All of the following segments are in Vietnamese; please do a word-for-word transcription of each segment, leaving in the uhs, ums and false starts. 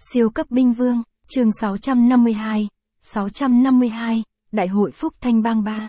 Siêu cấp binh vương, chương sáu trăm năm mươi hai, sáu trăm năm mươi hai, Đại hội Phúc Thanh Bang ba.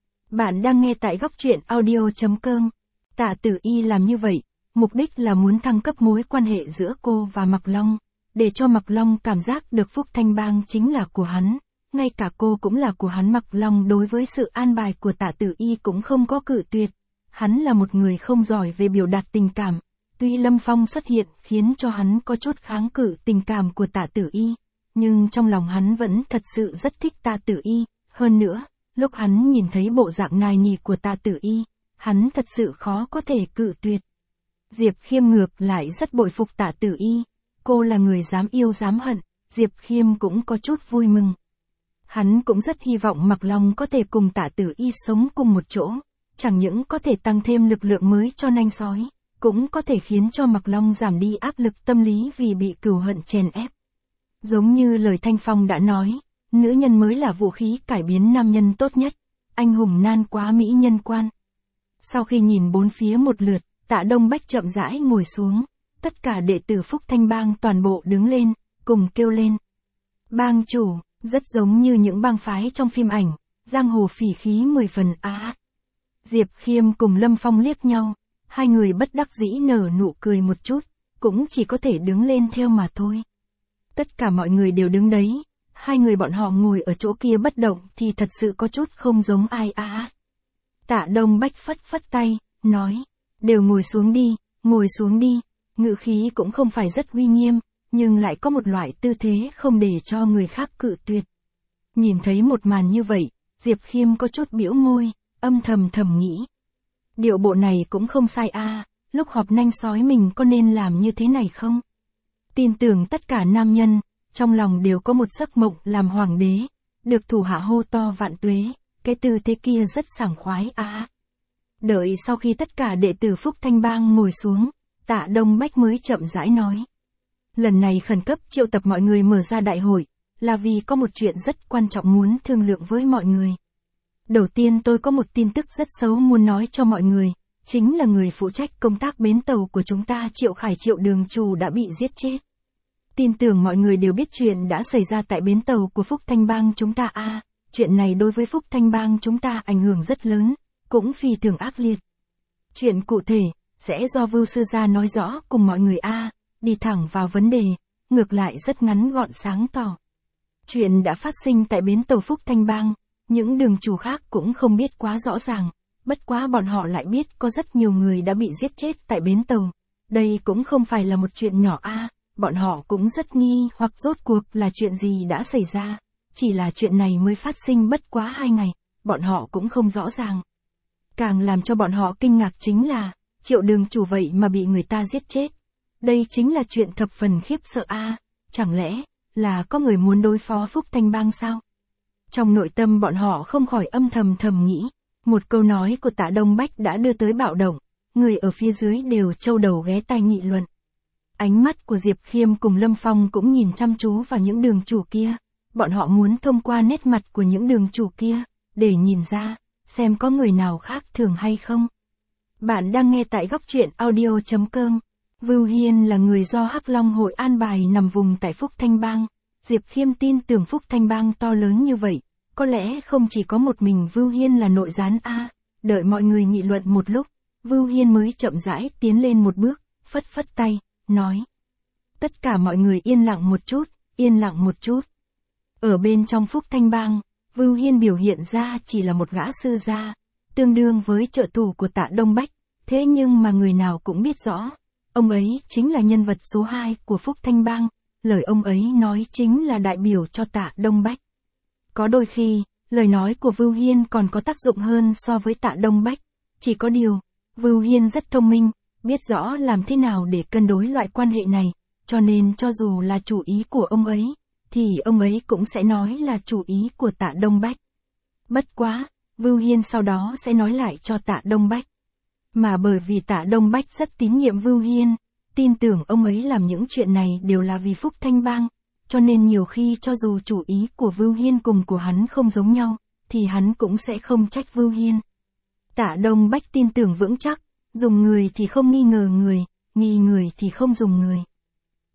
Bạn đang nghe tại góc truyện audio chấm com. Tạ Tử Y làm như vậy, mục đích là muốn thăng cấp mối quan hệ giữa cô và Mạc Long, để cho Mạc Long cảm giác được Phúc Thanh Bang chính là của hắn, ngay cả cô cũng là của hắn. Mạc Long đối với sự an bài của Tạ Tử Y cũng không có cự tuyệt. Hắn là một người không giỏi về biểu đạt tình cảm. Tuy Lâm Phong xuất hiện khiến cho hắn có chút kháng cự tình cảm của Tạ Tử Y, nhưng trong lòng hắn vẫn thật sự rất thích Tạ Tử Y. Hơn nữa, lúc hắn nhìn thấy bộ dạng nài nỉ của Tạ Tử Y, hắn thật sự khó có thể cự tuyệt. Diệp Khiêm ngược lại rất bội phục Tạ Tử Y. Cô là người dám yêu dám hận, Diệp Khiêm cũng có chút vui mừng. Hắn cũng rất hy vọng Mạc Long có thể cùng Tạ Tử Y sống cùng một chỗ, chẳng những có thể tăng thêm lực lượng mới cho nanh sói, cũng có thể khiến cho Mạc Long giảm đi áp lực tâm lý vì bị cừu hận chèn ép. Giống như lời Thanh Phong đã nói, nữ nhân mới là vũ khí cải biến nam nhân tốt nhất, anh hùng nan quá mỹ nhân quan. Sau khi nhìn bốn phía một lượt, Tạ Đông Bách chậm rãi ngồi xuống, tất cả đệ tử Phúc Thanh Bang toàn bộ đứng lên, cùng kêu lên. Bang chủ, rất giống như những bang phái trong phim ảnh, giang hồ phỉ khí mười phần á. À. Diệp Khiêm cùng Lâm Phong liếc nhau, hai người bất đắc dĩ nở nụ cười một chút, cũng chỉ có thể đứng lên theo mà thôi. Tất cả mọi người đều đứng đấy, hai người bọn họ ngồi ở chỗ kia bất động thì thật sự có chút không giống ai á. À. Tạ Đông Bách phất phất tay, nói, đều ngồi xuống đi, ngồi xuống đi, ngữ khí cũng không phải rất uy nghiêm, nhưng lại có một loại tư thế không để cho người khác cự tuyệt. Nhìn thấy một màn như vậy, Diệp Khiêm có chút bĩu môi, âm thầm thầm nghĩ. Điệu bộ này cũng không sai a, à, lúc họp nanh sói mình có nên làm như thế này không? Tin tưởng tất cả nam nhân, trong lòng đều có một giấc mộng làm hoàng đế, được thủ hạ hô to vạn tuế, cái tư thế kia rất sảng khoái a. À. Đợi sau khi tất cả đệ tử Phúc Thanh Bang ngồi xuống, Tạ Đông Bách mới chậm rãi nói. Lần này khẩn cấp triệu tập mọi người mở ra đại hội, là vì có một chuyện rất quan trọng muốn thương lượng với mọi người. Đầu tiên tôi có một tin tức rất xấu muốn nói cho mọi người, chính là người phụ trách công tác bến tàu của chúng ta Triệu Khải Triệu Đường Chủ đã bị giết chết. Tin tưởng mọi người đều biết chuyện đã xảy ra tại bến tàu của Phúc Thanh Bang chúng ta a. À, chuyện này đối với Phúc Thanh Bang chúng ta ảnh hưởng rất lớn, cũng phi thường ác liệt. Chuyện cụ thể, sẽ do Vưu Sư Gia nói rõ cùng mọi người a. À, đi thẳng vào vấn đề, ngược lại rất ngắn gọn sáng tỏ. Chuyện đã phát sinh tại bến tàu Phúc Thanh Bang. Những đường chủ khác cũng không biết quá rõ ràng, bất quá bọn họ lại biết có rất nhiều người đã bị giết chết tại bến tàu. Đây cũng không phải là một chuyện nhỏ a, à, bọn họ cũng rất nghi hoặc rốt cuộc là chuyện gì đã xảy ra. Chỉ là chuyện này mới phát sinh bất quá hai ngày, bọn họ cũng không rõ ràng. Càng làm cho bọn họ kinh ngạc chính là, Triệu Đường Chủ vậy mà bị người ta giết chết. Đây chính là chuyện thập phần khiếp sợ a, à, chẳng lẽ là có người muốn đối phó Phúc Thanh Bang sao? Trong nội tâm bọn họ không khỏi âm thầm thầm nghĩ, một câu nói của Tạ Đông Bách đã đưa tới bạo động, người ở phía dưới đều trâu đầu ghé tai nghị luận. Ánh mắt của Diệp Khiêm cùng Lâm Phong cũng nhìn chăm chú vào những đường chủ kia, bọn họ muốn thông qua nét mặt của những đường chủ kia, để nhìn ra, xem có người nào khác thường hay không. Bạn đang nghe tại góc truyện audio chấm com. Vưu Hiên là người do Hắc Long hội an bài nằm vùng tại Phúc Thanh Bang. Diệp Khiêm tin tưởng Phúc Thanh Bang to lớn như vậy, có lẽ không chỉ có một mình Vưu Hiên là nội gián a. À, đợi mọi người nghị luận một lúc, Vưu Hiên mới chậm rãi tiến lên một bước, phất phất tay, nói. Tất cả mọi người yên lặng một chút, yên lặng một chút. Ở bên trong Phúc Thanh Bang, Vưu Hiên biểu hiện ra chỉ là một gã sư gia, tương đương với trợ thủ của Tạ Đông Bách, thế nhưng mà người nào cũng biết rõ, ông ấy chính là nhân vật số hai của Phúc Thanh Bang. Lời ông ấy nói chính là đại biểu cho Tạ Đông Bách. Có đôi khi, lời nói của Vưu Hiên còn có tác dụng hơn so với Tạ Đông Bách. Chỉ có điều, Vưu Hiên rất thông minh, biết rõ làm thế nào để cân đối loại quan hệ này, cho nên cho dù là chủ ý của ông ấy, thì ông ấy cũng sẽ nói là chủ ý của Tạ Đông Bách. Bất quá, Vưu Hiên sau đó sẽ nói lại cho Tạ Đông Bách. Mà bởi vì Tạ Đông Bách rất tín nhiệm Vưu Hiên, tin tưởng ông ấy làm những chuyện này đều là vì Phúc Thanh Bang, cho nên nhiều khi cho dù chủ ý của Vưu Hiên cùng của hắn không giống nhau, thì hắn cũng sẽ không trách Vưu Hiên. Tạ Đông Bách tin tưởng vững chắc, dùng người thì không nghi ngờ người, nghi người thì không dùng người.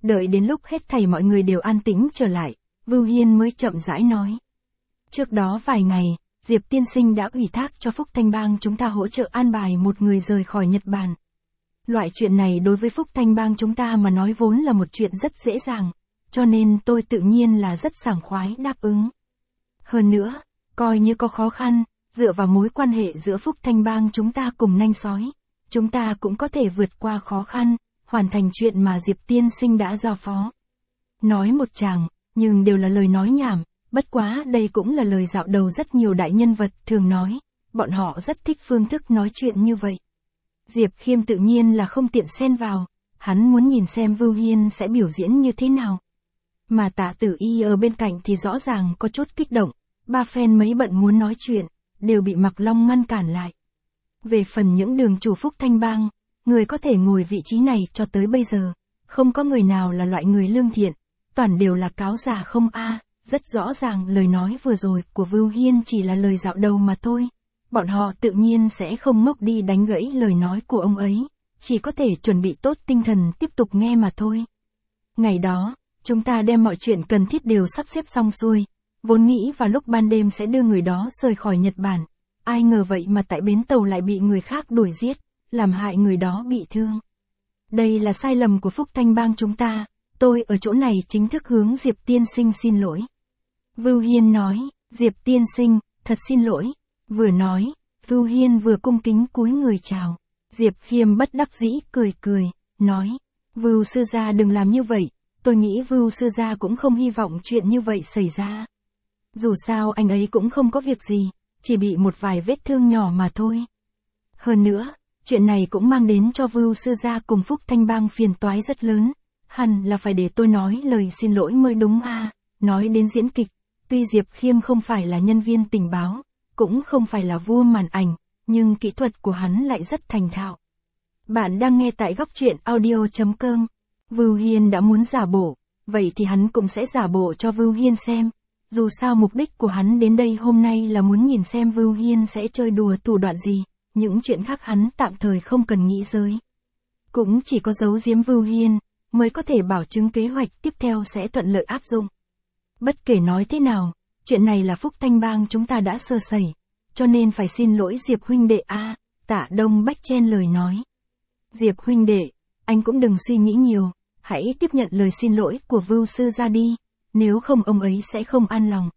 Đợi đến lúc hết thảy mọi người đều an tĩnh trở lại, Vưu Hiên mới chậm rãi nói. Trước đó vài ngày, Diệp tiên sinh đã ủy thác cho Phúc Thanh Bang chúng ta hỗ trợ an bài một người rời khỏi Nhật Bản. Loại chuyện này đối với Phúc Thanh Bang chúng ta mà nói vốn là một chuyện rất dễ dàng, cho nên tôi tự nhiên là rất sảng khoái đáp ứng. Hơn nữa, coi như có khó khăn, dựa vào mối quan hệ giữa Phúc Thanh Bang chúng ta cùng nanh sói, chúng ta cũng có thể vượt qua khó khăn, hoàn thành chuyện mà Diệp tiên sinh đã giao phó. Nói một tràng, nhưng đều là lời nói nhảm, bất quá đây cũng là lời dạo đầu rất nhiều đại nhân vật thường nói, bọn họ rất thích phương thức nói chuyện như vậy. Diệp Khiêm tự nhiên là không tiện xen vào, hắn muốn nhìn xem Vưu Hiên sẽ biểu diễn như thế nào. Mà Tạ Tử Y ở bên cạnh thì rõ ràng có chút kích động, ba phen mấy bận muốn nói chuyện, đều bị Mạc Long ngăn cản lại. Về phần những đường chủ Phúc Thanh Bang, người có thể ngồi vị trí này cho tới bây giờ, không có người nào là loại người lương thiện, toàn đều là cáo già không a. Rất rõ ràng lời nói vừa rồi của Vưu Hiên chỉ là lời dạo đầu mà thôi. Bọn họ tự nhiên sẽ không ngốc đi đánh gãy lời nói của ông ấy, chỉ có thể chuẩn bị tốt tinh thần tiếp tục nghe mà thôi. Ngày đó, chúng ta đem mọi chuyện cần thiết đều sắp xếp xong xuôi, vốn nghĩ vào lúc ban đêm sẽ đưa người đó rời khỏi Nhật Bản. Ai ngờ vậy mà tại bến tàu lại bị người khác đuổi giết, làm hại người đó bị thương. Đây là sai lầm của Phúc Thanh Bang chúng ta, tôi ở chỗ này chính thức hướng Diệp tiên sinh xin lỗi. Vưu Hiên nói, Diệp tiên sinh, thật xin lỗi. Vừa nói, Vưu Hiên vừa cung kính cúi người chào. Diệp Khiêm bất đắc dĩ cười cười, nói, Vưu sư gia đừng làm như vậy, tôi nghĩ Vưu sư gia cũng không hy vọng chuyện như vậy xảy ra. Dù sao anh ấy cũng không có việc gì, chỉ bị một vài vết thương nhỏ mà thôi. Hơn nữa, chuyện này cũng mang đến cho Vưu sư gia cùng Phúc Thanh Bang phiền toái rất lớn, hẳn là phải để tôi nói lời xin lỗi mới đúng à. Nói đến diễn kịch, tuy Diệp Khiêm không phải là nhân viên tình báo, cũng không phải là vua màn ảnh, nhưng kỹ thuật của hắn lại rất thành thạo. Bạn đang nghe tại góc truyện audio chấm com. Vưu Hiên đã muốn giả bộ, vậy thì hắn cũng sẽ giả bộ cho Vưu Hiên xem. Dù sao mục đích của hắn đến đây hôm nay là muốn nhìn xem Vưu Hiên sẽ chơi đùa thủ đoạn gì, những chuyện khác hắn tạm thời không cần nghĩ tới. Cũng chỉ có giấu giếm Vưu Hiên, mới có thể bảo chứng kế hoạch tiếp theo sẽ thuận lợi áp dụng. Bất kể nói thế nào, chuyện này là Phúc Thanh Bang chúng ta đã sơ sẩy, cho nên phải xin lỗi Diệp huynh đệ a. À, Tạ Đông Bách chen lời nói. Diệp huynh đệ, anh cũng đừng suy nghĩ nhiều, hãy tiếp nhận lời xin lỗi của Vưu sư ra đi, nếu không ông ấy sẽ không an lòng.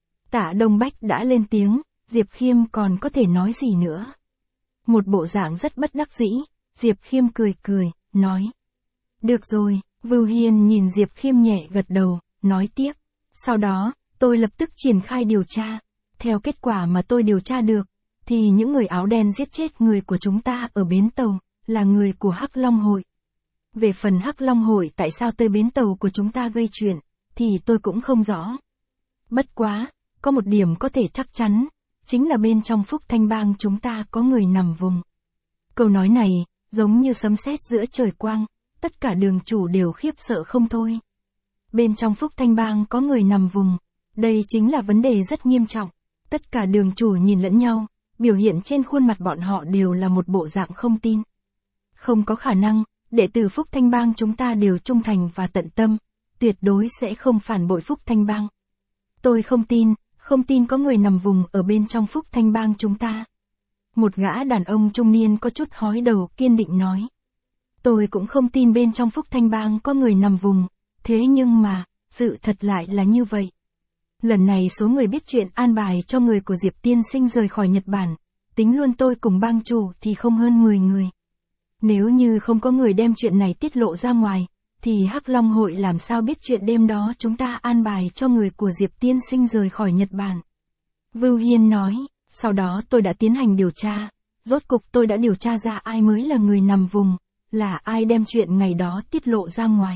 Tạ Đông Bách đã lên tiếng, Diệp Khiêm còn có thể nói gì nữa. Một bộ dạng rất bất đắc dĩ, Diệp Khiêm cười cười, nói. Được rồi, Vưu Hiên nhìn Diệp Khiêm nhẹ gật đầu, nói tiếp. Sau đó, tôi lập tức triển khai điều tra. Theo kết quả mà tôi điều tra được, thì những người áo đen giết chết người của chúng ta ở bến tàu, là người của Hắc Long Hội. Về phần Hắc Long Hội tại sao tới bến tàu của chúng ta gây chuyện, thì tôi cũng không rõ. Bất quá, có một điểm có thể chắc chắn, chính là bên trong Phúc Thanh Bang chúng ta có người nằm vùng. Câu nói này, giống như sấm sét giữa trời quang, tất cả đường chủ đều khiếp sợ không thôi. Bên trong Phúc Thanh Bang có người nằm vùng, đây chính là vấn đề rất nghiêm trọng. Tất cả đường chủ nhìn lẫn nhau, biểu hiện trên khuôn mặt bọn họ đều là một bộ dạng không tin. Không có khả năng, đệ tử Phúc Thanh Bang chúng ta đều trung thành và tận tâm, tuyệt đối sẽ không phản bội Phúc Thanh Bang. Tôi không tin, không tin có người nằm vùng ở bên trong Phúc Thanh Bang chúng ta. Một gã đàn ông trung niên có chút hói đầu kiên định nói. Tôi cũng không tin bên trong Phúc Thanh Bang có người nằm vùng, thế nhưng mà, sự thật lại là như vậy. Lần này số người biết chuyện an bài cho người của Diệp tiên sinh rời khỏi Nhật Bản, tính luôn tôi cùng bang chủ thì không hơn mười người. Nếu như không có người đem chuyện này tiết lộ ra ngoài, thì Hắc Long Hội làm sao biết chuyện đêm đó chúng ta an bài cho người của Diệp tiên sinh rời khỏi Nhật Bản. Vưu Hiên nói, sau đó tôi đã tiến hành điều tra, rốt cục tôi đã điều tra ra ai mới là người nằm vùng, là ai đem chuyện ngày đó tiết lộ ra ngoài.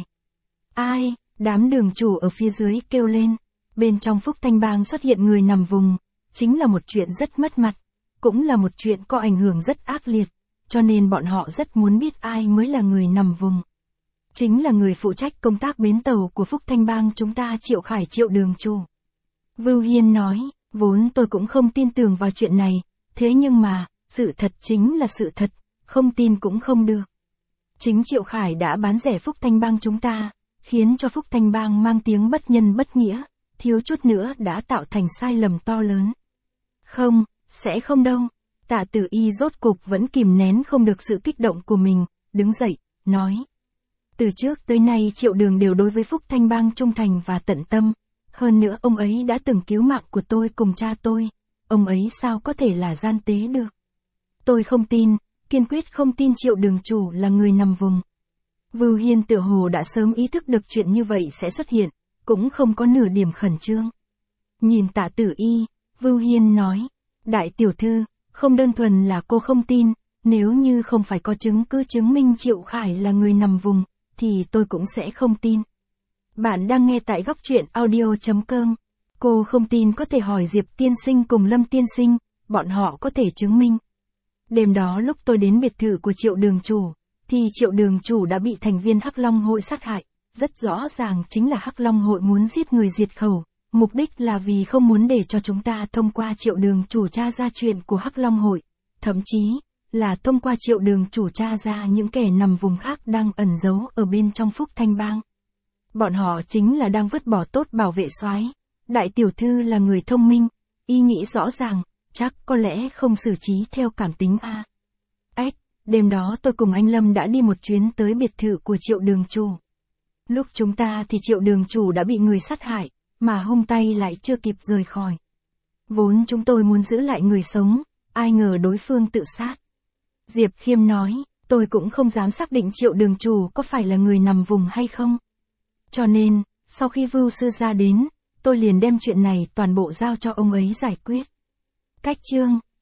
Ai, đám đường chủ ở phía dưới kêu lên, bên trong Phúc Thanh Bang xuất hiện người nằm vùng, chính là một chuyện rất mất mặt, cũng là một chuyện có ảnh hưởng rất ác liệt, cho nên bọn họ rất muốn biết ai mới là người nằm vùng. Chính là người phụ trách công tác bến tàu của Phúc Thanh Bang chúng ta Triệu Khải Triệu đường chủ. Vưu Hiên nói, vốn tôi cũng không tin tưởng vào chuyện này, thế nhưng mà, sự thật chính là sự thật, không tin cũng không được. Chính Triệu Khải đã bán rẻ Phúc Thanh Bang chúng ta, khiến cho Phúc Thanh Bang mang tiếng bất nhân bất nghĩa, thiếu chút nữa đã tạo thành sai lầm to lớn. Không, sẽ không đâu. Tạ Tử Y rốt cục vẫn kìm nén không được sự kích động của mình, đứng dậy, nói. Từ trước tới nay Triệu Đường đều đối với Phúc Thanh Bang trung thành và tận tâm. Hơn nữa ông ấy đã từng cứu mạng của tôi cùng cha tôi. Ông ấy sao có thể là gian tế được? Tôi không tin, kiên quyết không tin Triệu Đường chủ là người nằm vùng. Vưu Hiên tựa hồ đã sớm ý thức được chuyện như vậy sẽ xuất hiện, cũng không có nửa điểm khẩn trương. Nhìn Tạ Tử Y, Vưu Hiên nói, đại tiểu thư, không đơn thuần là cô không tin, nếu như không phải có chứng cứ chứng minh Triệu Khải là người nằm vùng, thì tôi cũng sẽ không tin. Bạn đang nghe tại góc truyện audio chấm com. Cô không tin có thể hỏi Diệp tiên sinh cùng Lâm tiên sinh, bọn họ có thể chứng minh. Đêm đó lúc tôi đến biệt thự của Triệu Đường chủ, thì Triệu Đường chủ đã bị thành viên Hắc Long hội sát hại, rất rõ ràng chính là Hắc Long hội muốn giết người diệt khẩu, mục đích là vì không muốn để cho chúng ta thông qua Triệu Đường chủ tra ra chuyện của Hắc Long hội, thậm chí là thông qua Triệu Đường chủ tra ra những kẻ nằm vùng khác đang ẩn giấu ở bên trong Phúc Thanh Bang. Bọn họ chính là đang vứt bỏ tốt bảo vệ soái. Đại tiểu thư là người thông minh, y nghĩ rõ ràng, chắc có lẽ không xử trí theo cảm tính a. Ếch, đêm đó tôi cùng anh Lâm đã đi một chuyến tới biệt thự của Triệu Đường chủ. Lúc chúng ta thì Triệu Đường chủ đã bị người sát hại, mà hung tay lại chưa kịp rời khỏi. Vốn chúng tôi muốn giữ lại người sống, ai ngờ đối phương tự sát. Diệp Khiêm nói, tôi cũng không dám xác định Triệu Đường chủ có phải là người nằm vùng hay không. Cho nên, sau khi Vưu sư gia đến, tôi liền đem chuyện này toàn bộ giao cho ông ấy giải quyết. Cách chương